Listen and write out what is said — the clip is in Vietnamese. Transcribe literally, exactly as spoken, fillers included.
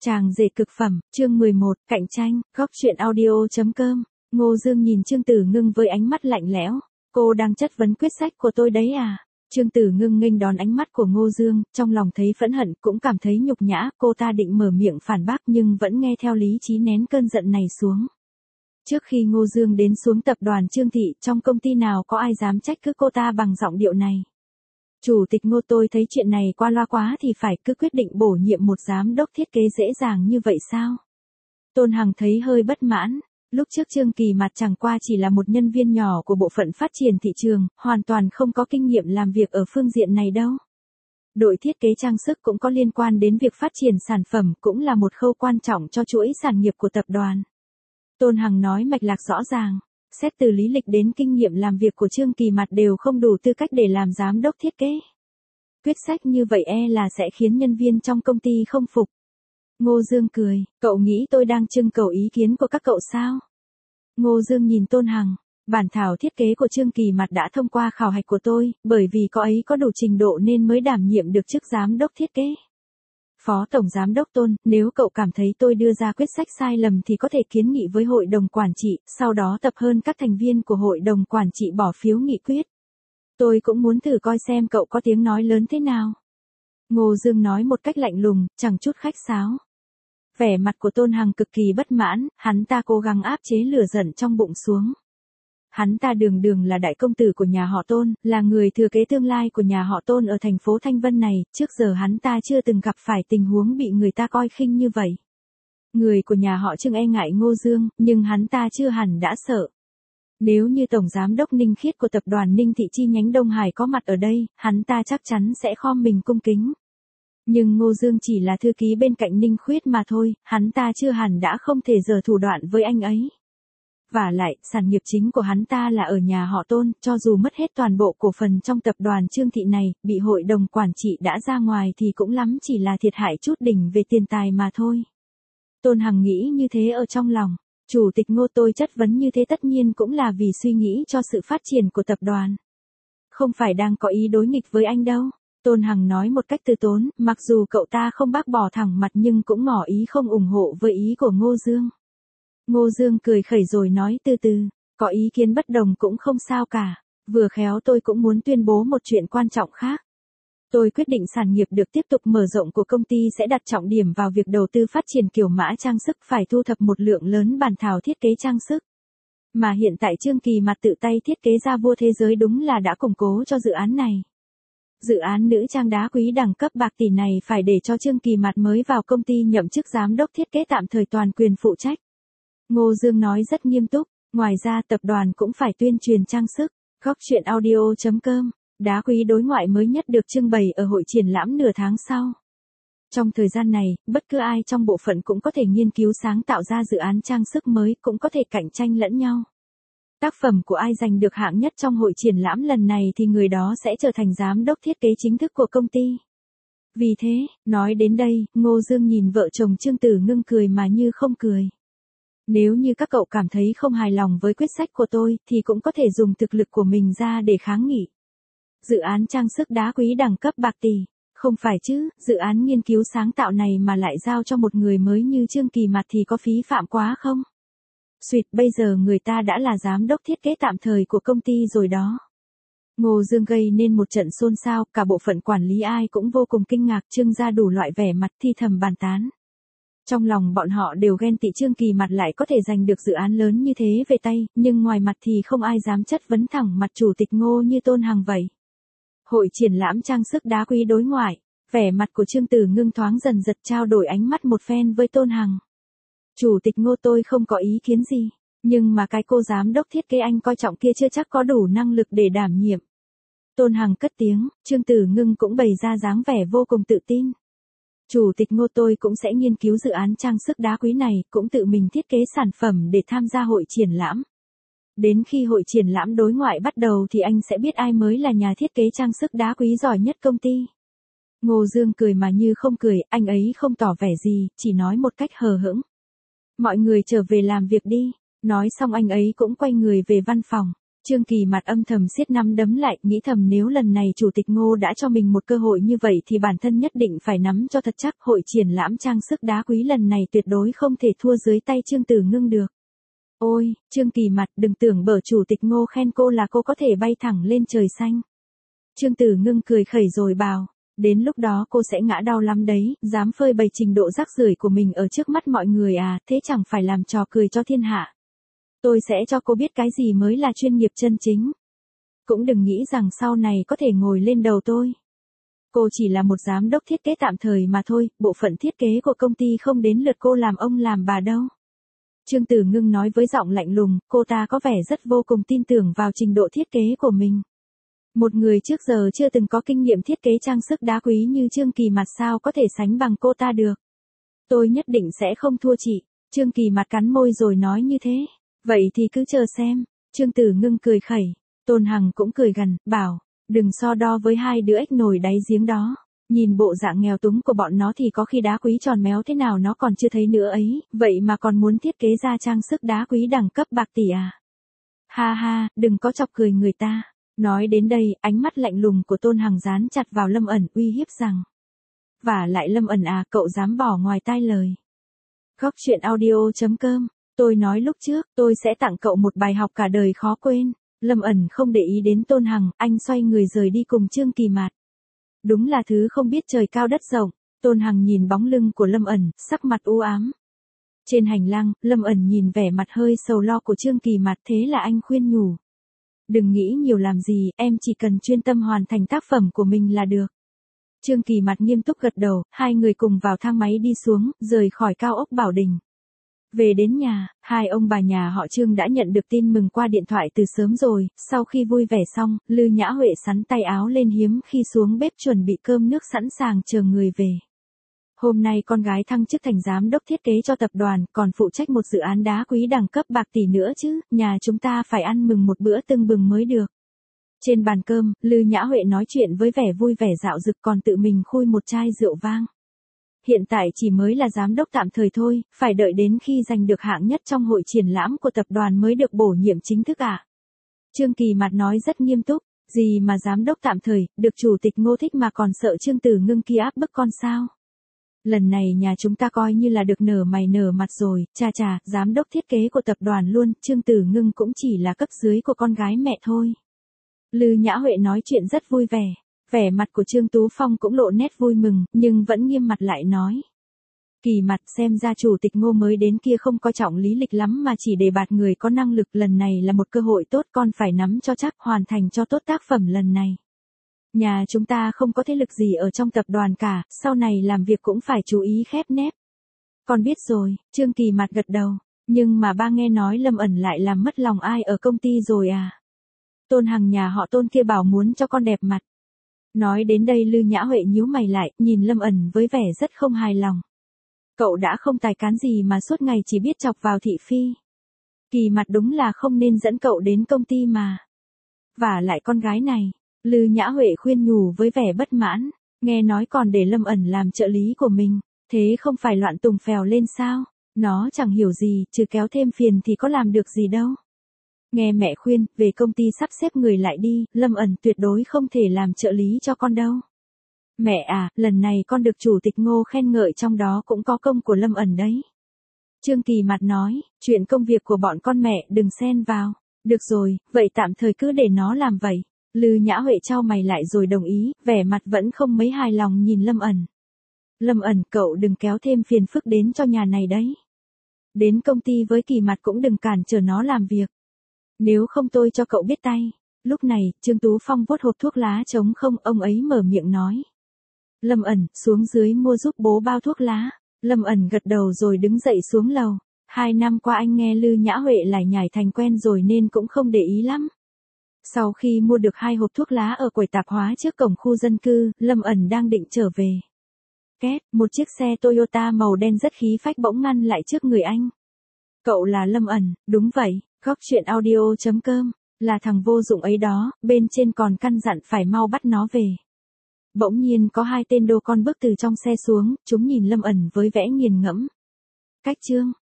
Chàng rể cực phẩm, chương mười một, cạnh tranh, góc truyện audio.com. Ngô Dương nhìn Trương Tử Ngưng với ánh mắt lạnh lẽo. Cô đang chất vấn quyết sách của tôi đấy à? Trương Tử Ngưng nghênh đón ánh mắt của Ngô Dương, trong lòng thấy phẫn hận, cũng cảm thấy nhục nhã. Cô ta định mở miệng phản bác nhưng vẫn nghe theo lý trí nén cơn giận này xuống. Trước khi Ngô Dương đến xuống tập đoàn Trương Thị, trong công ty nào có ai dám trách cứ cô ta bằng giọng điệu này. Chủ tịch Ngô, tôi thấy chuyện này qua loa quá thì phải, cứ quyết định bổ nhiệm một giám đốc thiết kế dễ dàng như vậy sao? Tôn Hằng thấy hơi bất mãn. Lúc trước Trương Kỳ Mạt chẳng qua chỉ là một nhân viên nhỏ của bộ phận phát triển thị trường, hoàn toàn không có kinh nghiệm làm việc ở phương diện này đâu. Đội thiết kế trang sức cũng có liên quan đến việc phát triển sản phẩm, cũng là một khâu quan trọng cho chuỗi sản nghiệp của tập đoàn. Tôn Hằng nói mạch lạc rõ ràng. Xét từ lý lịch đến kinh nghiệm làm việc của Trương Kỳ Mạt đều không đủ tư cách để làm giám đốc thiết kế. Quyết sách như vậy e là sẽ khiến nhân viên trong công ty không phục. Ngô Dương cười, cậu nghĩ tôi đang trưng cầu ý kiến của các cậu sao? Ngô Dương nhìn Tôn Hằng, bản thảo thiết kế của Trương Kỳ Mạt đã thông qua khảo hạch của tôi, bởi vì có ấy có đủ trình độ nên mới đảm nhiệm được chức giám đốc thiết kế. Phó Tổng Giám đốc Tôn, nếu cậu cảm thấy tôi đưa ra quyết sách sai lầm thì có thể kiến nghị với hội đồng quản trị, sau đó tập hợp các thành viên của hội đồng quản trị bỏ phiếu nghị quyết. Tôi cũng muốn thử coi xem cậu có tiếng nói lớn thế nào. Ngô Dương nói một cách lạnh lùng, chẳng chút khách sáo. Vẻ mặt của Tôn Hằng cực kỳ bất mãn, hắn ta cố gắng áp chế lửa giận trong bụng xuống. Hắn ta đường đường là đại công tử của nhà họ Tôn, là người thừa kế tương lai của nhà họ Tôn ở thành phố Thanh Vân này, trước giờ hắn ta chưa từng gặp phải tình huống bị người ta coi khinh như vậy. Người của nhà họ Trương e ngại Ngô Dương, nhưng hắn ta chưa hẳn đã sợ. Nếu như Tổng Giám đốc Ninh Khiết của tập đoàn Ninh Thị chi nhánh Đông Hải có mặt ở đây, hắn ta chắc chắn sẽ khom mình cung kính. Nhưng Ngô Dương chỉ là thư ký bên cạnh Ninh Khiết mà thôi, hắn ta chưa hẳn đã không thể giở thủ đoạn với anh ấy. Vả lại, sản nghiệp chính của hắn ta là ở nhà họ Tôn, cho dù mất hết toàn bộ cổ phần trong tập đoàn Trương Thị này, bị hội đồng quản trị đã ra ngoài thì cũng lắm chỉ là thiệt hại chút đỉnh về tiền tài mà thôi. Tôn Hằng nghĩ như thế ở trong lòng. Chủ tịch Ngô, tôi chất vấn như thế tất nhiên cũng là vì suy nghĩ cho sự phát triển của tập đoàn. Không phải đang có ý đối nghịch với anh đâu. Tôn Hằng nói một cách từ tốn, mặc dù cậu ta không bác bỏ thẳng mặt nhưng cũng ngỏ ý không ủng hộ với ý của Ngô Dương. Ngô Dương cười khẩy rồi nói từ từ, có ý kiến bất đồng cũng không sao cả, vừa khéo tôi cũng muốn tuyên bố một chuyện quan trọng khác. Tôi quyết định sản nghiệp được tiếp tục mở rộng của công ty sẽ đặt trọng điểm vào việc đầu tư phát triển kiểu mã trang sức, phải thu thập một lượng lớn bản thảo thiết kế trang sức. Mà hiện tại Trương Kỳ Mạt tự tay thiết kế ra vua thế giới đúng là đã củng cố cho dự án này. Dự án nữ trang đá quý đẳng cấp bạc tỷ này phải để cho Trương Kỳ Mạt mới vào công ty nhậm chức giám đốc thiết kế tạm thời toàn quyền phụ trách. Ngô Dương nói rất nghiêm túc, ngoài ra tập đoàn cũng phải tuyên truyền trang sức. Góc truyện audio.com, đá quý đối ngoại mới nhất được trưng bày ở hội triển lãm nửa tháng sau. Trong thời gian này, bất cứ ai trong bộ phận cũng có thể nghiên cứu sáng tạo ra dự án trang sức mới, cũng có thể cạnh tranh lẫn nhau. Tác phẩm của ai giành được hạng nhất trong hội triển lãm lần này thì người đó sẽ trở thành giám đốc thiết kế chính thức của công ty. Vì thế, nói đến đây, Ngô Dương nhìn vợ chồng Trương Tử Ngưng cười mà như không cười. Nếu như các cậu cảm thấy không hài lòng với quyết sách của tôi, thì cũng có thể dùng thực lực của mình ra để kháng nghị. Dự án trang sức đá quý đẳng cấp bạc tỷ, không phải chứ, dự án nghiên cứu sáng tạo này mà lại giao cho một người mới như Trương Kỳ Mạt thì có phí phạm quá không? Xuyệt, bây giờ người ta đã là giám đốc thiết kế tạm thời của công ty rồi đó. Ngô Dương gây nên một trận xôn xao, cả bộ phận quản lý ai cũng vô cùng kinh ngạc, trưng ra đủ loại vẻ mặt thi thầm bàn tán. Trong lòng bọn họ đều ghen tị Trương Kỳ Mạt lại có thể giành được dự án lớn như thế về tay, nhưng ngoài mặt thì không ai dám chất vấn thẳng mặt chủ tịch Ngô như Tôn Hằng vậy. Hội triển lãm trang sức đá quý đối ngoại, vẻ mặt của Trương Tử Ngưng thoáng dần giật, trao đổi ánh mắt một phen với Tôn Hằng. Chủ tịch Ngô, tôi không có ý kiến gì, nhưng mà cái cô giám đốc thiết kế anh coi trọng kia chưa chắc có đủ năng lực để đảm nhiệm. Tôn Hằng cất tiếng, Trương Tử Ngưng cũng bày ra dáng vẻ vô cùng tự tin. Chủ tịch Ngô, tôi cũng sẽ nghiên cứu dự án trang sức đá quý này, cũng tự mình thiết kế sản phẩm để tham gia hội triển lãm. Đến khi hội triển lãm đối ngoại bắt đầu thì anh sẽ biết ai mới là nhà thiết kế trang sức đá quý giỏi nhất công ty. Ngô Dương cười mà như không cười, anh ấy không tỏ vẻ gì, chỉ nói một cách hờ hững. Mọi người trở về làm việc đi. Nói xong anh ấy cũng quay người về văn phòng. Trương Kỳ mặt âm thầm siết nắm đấm lại, nghĩ thầm nếu lần này chủ tịch Ngô đã cho mình một cơ hội như vậy thì bản thân nhất định phải nắm cho thật chắc, hội triển lãm trang sức đá quý lần này tuyệt đối không thể thua dưới tay Trương Tử Ngưng được. Ôi, Trương Kỳ mặt, đừng tưởng bở chủ tịch Ngô khen cô là cô có thể bay thẳng lên trời xanh. Trương Tử Ngưng cười khẩy rồi bảo, đến lúc đó cô sẽ ngã đau lắm đấy, dám phơi bày trình độ rác rưởi của mình ở trước mắt mọi người à, thế chẳng phải làm trò cười cho thiên hạ. Tôi sẽ cho cô biết cái gì mới là chuyên nghiệp chân chính. Cũng đừng nghĩ rằng sau này có thể ngồi lên đầu tôi. Cô chỉ là một giám đốc thiết kế tạm thời mà thôi, bộ phận thiết kế của công ty không đến lượt cô làm ông làm bà đâu. Trương Tử Ngưng nói với giọng lạnh lùng, cô ta có vẻ rất vô cùng tin tưởng vào trình độ thiết kế của mình. Một người trước giờ chưa từng có kinh nghiệm thiết kế trang sức đá quý như Trương Kỳ mặt sao có thể sánh bằng cô ta được. Tôi nhất định sẽ không thua chị. Trương Kỳ mặt cắn môi rồi nói như thế. Vậy thì cứ chờ xem. Trương Tử Ngưng cười khẩy. Tôn Hằng cũng cười gằn, bảo, đừng so đo với hai đứa ếch nồi đáy giếng đó. Nhìn bộ dạng nghèo túng của bọn nó thì có khi đá quý tròn méo thế nào nó còn chưa thấy nữa ấy, vậy mà còn muốn thiết kế ra trang sức đá quý đẳng cấp bạc tỷ à. Ha ha, đừng có chọc cười người ta. Nói đến đây, ánh mắt lạnh lùng của Tôn Hằng dán chặt vào Lâm Ẩn uy hiếp rằng. Vả lại Lâm Ẩn à, cậu dám bỏ ngoài tai lời. Góc truyện audio chấm com, tôi nói lúc trước, tôi sẽ tặng cậu một bài học cả đời khó quên. Lâm Ẩn không để ý đến Tôn Hằng, anh xoay người rời đi cùng Trương Kỳ Mạt. Đúng là thứ không biết trời cao đất rộng. Tôn Hằng nhìn bóng lưng của Lâm Ẩn, sắc mặt u ám. Trên hành lang, Lâm Ẩn nhìn vẻ mặt hơi sầu lo của Trương Kỳ Mạt, thế là anh khuyên nhủ. Đừng nghĩ nhiều làm gì, em chỉ cần chuyên tâm hoàn thành tác phẩm của mình là được. Trương Kỳ mặt nghiêm túc gật đầu, hai người cùng vào thang máy đi xuống, rời khỏi cao ốc Bảo Đình. Về đến nhà, hai ông bà nhà họ Trương đã nhận được tin mừng qua điện thoại từ sớm rồi, sau khi vui vẻ xong, Lư Nhã Huệ sắn tay áo lên hiếm khi xuống bếp chuẩn bị cơm nước sẵn sàng chờ người về. Hôm nay con gái thăng chức thành giám đốc thiết kế cho tập đoàn, còn phụ trách một dự án đá quý đẳng cấp bạc tỷ nữa chứ, nhà chúng ta phải ăn mừng một bữa tưng bừng mới được. Trên bàn cơm, Lư Nhã Huệ nói chuyện với vẻ vui vẻ dạo dực còn tự mình khui một chai rượu vang. Hiện tại chỉ mới là giám đốc tạm thời thôi, phải đợi đến khi giành được hạng nhất trong hội triển lãm của tập đoàn mới được bổ nhiệm chính thức à. Trương Kỳ mặt nói rất nghiêm túc, gì mà giám đốc tạm thời, được chủ tịch Ngô thích mà còn sợ Trương Tử Ngưng kia áp bức con sao. Lần này nhà chúng ta coi như là được nở mày nở mặt rồi, cha cha, giám đốc thiết kế của tập đoàn luôn, Trương Tử Ngưng cũng chỉ là cấp dưới của con gái mẹ thôi. Lư Nhã Huệ nói chuyện rất vui vẻ, vẻ mặt của Trương Tú Phong cũng lộ nét vui mừng, nhưng vẫn nghiêm mặt lại nói. Kỳ mặt, xem ra chủ tịch Ngô mới đến kia không coi trọng lý lịch lắm mà chỉ đề bạt người có năng lực, lần này là một cơ hội tốt, con phải nắm cho chắc, hoàn thành cho tốt tác phẩm lần này. Nhà chúng ta không có thế lực gì ở trong tập đoàn cả, sau này làm việc cũng phải chú ý khép nép. Con biết rồi, Trương Kỳ mặt gật đầu, nhưng mà ba nghe nói Lâm Ẩn lại làm mất lòng ai ở công ty rồi à. Tôn Hằng nhà họ Tôn kia bảo muốn cho con đẹp mặt. Nói đến đây Lư Nhã Huệ nhíu mày lại, nhìn Lâm Ẩn với vẻ rất không hài lòng. Cậu đã không tài cán gì mà suốt ngày chỉ biết chọc vào thị phi. Kỳ mặt đúng là không nên dẫn cậu đến công ty mà. Vả lại con gái này. Lư Nhã Huệ khuyên nhủ với vẻ bất mãn, nghe nói còn để Lâm Ẩn làm trợ lý của mình, thế không phải loạn tùng phèo lên sao, nó chẳng hiểu gì, trừ kéo thêm phiền thì có làm được gì đâu. Nghe mẹ khuyên, về công ty sắp xếp người lại đi, Lâm Ẩn tuyệt đối không thể làm trợ lý cho con đâu. Mẹ à, lần này con được chủ tịch Ngô khen ngợi, trong đó cũng có công của Lâm Ẩn đấy. Trương Kỳ mặt nói, chuyện công việc của bọn con mẹ đừng xen vào. Được rồi, vậy tạm thời cứ để nó làm vậy. Lư Nhã Huệ chau mày lại rồi đồng ý, vẻ mặt vẫn không mấy hài lòng nhìn Lâm Ẩn. Lâm Ẩn, cậu đừng kéo thêm phiền phức đến cho nhà này đấy. Đến công ty với Kỳ mặt cũng đừng cản trở nó làm việc. Nếu không tôi cho cậu biết tay. Lúc này, Trương Tú Phong vuốt hộp thuốc lá trống không, ông ấy mở miệng nói. Lâm Ẩn, xuống dưới mua giúp bố bao thuốc lá. Lâm Ẩn gật đầu rồi đứng dậy xuống lầu. Hai năm qua anh nghe Lư Nhã Huệ lải nhải thành quen rồi nên cũng không để ý lắm. Sau khi mua được hai hộp thuốc lá ở quầy tạp hóa trước cổng khu dân cư, Lâm Ẩn đang định trở về. Két, một chiếc xe Toyota màu đen rất khí phách bỗng ngăn lại trước người anh. Cậu là Lâm Ẩn, đúng vậy, góc truyện audio chấm com, là thằng vô dụng ấy đó, bên trên còn căn dặn phải mau bắt nó về. Bỗng nhiên có hai tên đô con bước từ trong xe xuống, chúng nhìn Lâm Ẩn với vẻ nghiền ngẫm. Cách chương